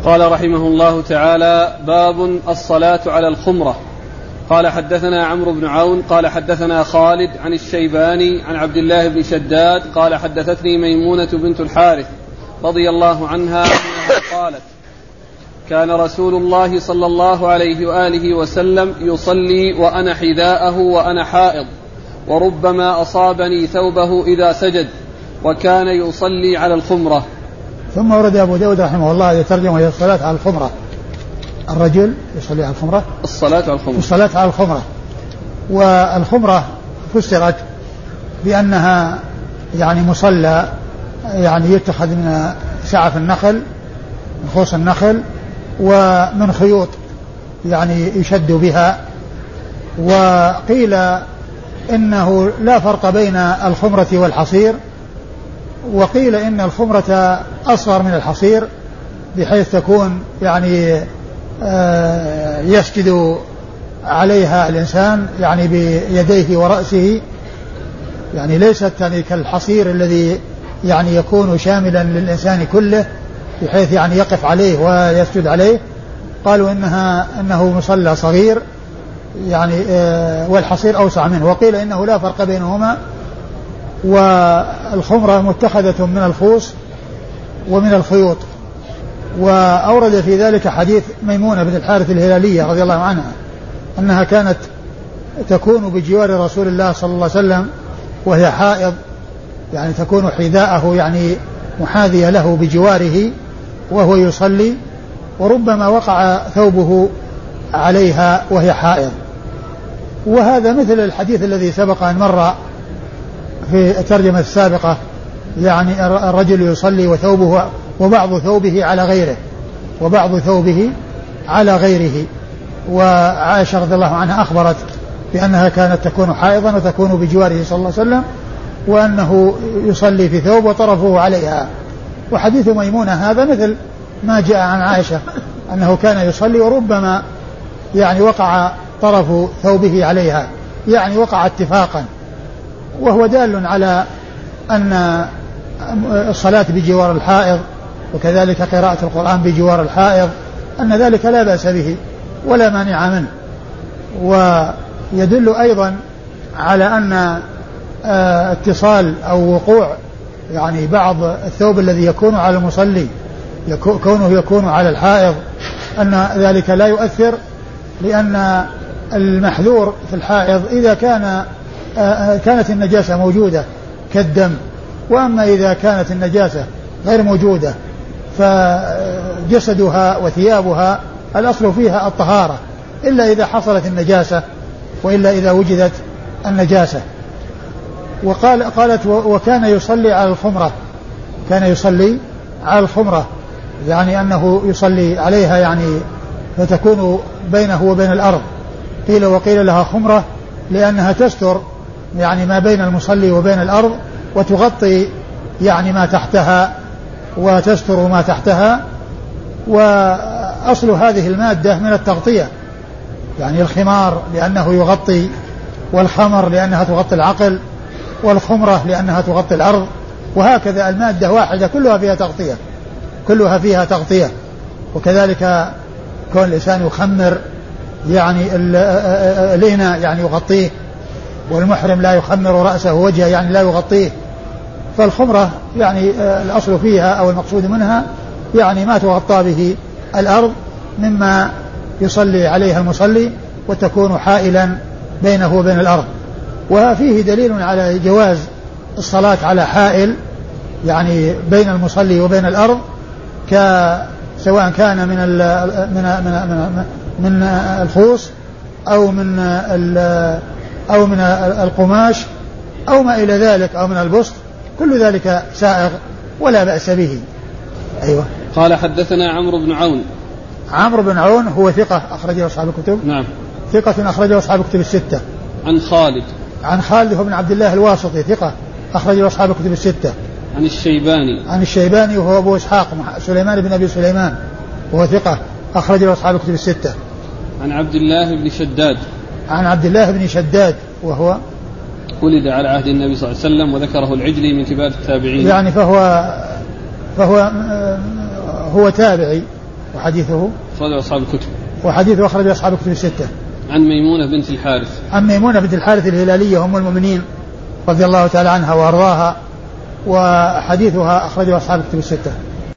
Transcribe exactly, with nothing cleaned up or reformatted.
قال رحمه الله تعالى: باب الصلاة على الخمرة. قال حدثنا عمرو بن عون قال حدثنا خالد عن الشيباني عن عبد الله بن شداد قال حدثتني ميمونة بنت الحارث رضي الله عنها أنها قالت: كان رسول الله صلى الله عليه وآله وسلم يصلي وأنا حذاءه وأنا حائض، وربما أصابني ثوبه إذا سجد، وكان يصلي على الخمرة. ثم ورد أبو داود رحمه الله يترجم وهي الصلاة على الخمرة. الرجل يصلي على الخمرة، الصلاة على الخمرة، الصلاة على الخمرة. والخمرة فسرت بأنها يعني مصلى يعني يتخذ من سعف النخل، من خوص النخل، ومن خيوط يعني يشد بها. وقيل إنه لا فرق بين الخمرة والحصير، وقيل إن الخمرة أصغر من الحصير بحيث تكون يعني يسجد عليها الإنسان يعني بيديه ورأسه، يعني ليست يعني كالحصير الذي يعني يكون شاملا للإنسان كله بحيث يعني يقف عليه ويسجد عليه. قالوا إنها إنه مصلى صغير يعني والحصير أوسع منه. وقيل إنه لا فرق بينهما، والخمرة متخذة من الخوص ومن الخيوط. وأورد في ذلك حديث ميمونة بن الحارث الهلالية رضي الله عنها أنها كانت تكون بجوار رسول الله صلى الله عليه وسلم وهي حائض، يعني تكون حذاءه يعني محاذية له بجواره وهو يصلي، وربما وقع ثوبه عليها وهي حائض. وهذا مثل الحديث الذي سبق أن مر في الترجمة السابقة، يعني الرجل يصلي وثوبه وبعض ثوبه على غيره وبعض ثوبه على غيره. وعائشة رضي الله عنها أخبرت بأنها كانت تكون حائضا وتكون بجواره صلى الله عليه وسلم، وأنه يصلي في ثوب وطرفه عليها. وحديث ميمونة هذا مثل ما جاء عن عائشة أنه كان يصلي وربما يعني وقع طرف ثوبه عليها، يعني وقع اتفاقا. وهو دال على أن الصلاة بجوار الحائض وكذلك قراءة القرآن بجوار الحائض أن ذلك لا بأس به ولا مانع منه. ويدل أيضا على أن اتصال أو وقوع يعني بعض الثوب الذي يكون على المصلي كونه يكون على الحائض أن ذلك لا يؤثر، لأن المحذور في الحائض إذا كان كانت النجاسة موجودة كالدم. وأما إذا كانت النجاسة غير موجودة فجسدها وثيابها الأصل فيها الطهارة، إلا إذا حصلت النجاسة وإلا إذا وجدت النجاسة. وقال قالت وكان يصلي على الخمرة، كان يصلي على الخمرة يعني أنه يصلي عليها يعني فتكون بينه وبين الأرض. قيل وقيل لها خمرة لأنها تستر يعني ما بين المصلي وبين الأرض وتغطي يعني ما تحتها وتستر ما تحتها. وأصل هذه المادة من التغطية، يعني الخمار لأنه يغطي، والخمر لأنها تغطي العقل، والخمرة لأنها تغطي الأرض. وهكذا المادة واحدة كلها فيها تغطية، كلها فيها تغطية. وكذلك كون الإنسان يخمر يعني الإناء يعني يغطيه، والمحرم لا يخمر رأسه ووجهه يعني لا يغطيه. فالخمرة يعني الأصل فيها أو المقصود منها يعني ما تغطى به الأرض مما يصلي عليها المصلي وتكون حائلا بينه وبين الأرض. وفيه دليل على جواز الصلاة على حائل يعني بين المصلي وبين الأرض، سواء كان من من من من الخوص أو من أو من القماش أو ما إلى ذلك أو من البسط، كل ذلك سائغ ولا بأس به. أيوة. قال حدثنا عمرو بن عون. عمرو بن عون هو ثقة أخرجه أصحاب الكتب. نعم. ثقة أخرجه أصحاب الكتب الستة. عن خالد. عن خالد هو بن عبد الله الواسطي ثقة أخرجه أصحاب الكتب الستة. عن الشيباني. عن الشيباني وهو أبو إسحاق سليمان بن أبي سليمان وهو ثقة أخرجه أصحاب الكتب الستة. عن عبد الله بن شداد. عن عبد الله بن شداد وهو ولد على عهد النبي صلى الله عليه وسلم وذكره العجلي من كبار التابعين، يعني فهو فهو هو تابعي وحديثه أخرجه أصحاب الكتب. وحديثه أخرج أصحاب الكتب الستة. عن ميمونة بنت الحارث. عن ميمونة بنت الحارث الهلالية أم المؤمنين رضي الله تعالى عنها وأرضاها، وحديثها أخرجه أصحاب الكتب الستة.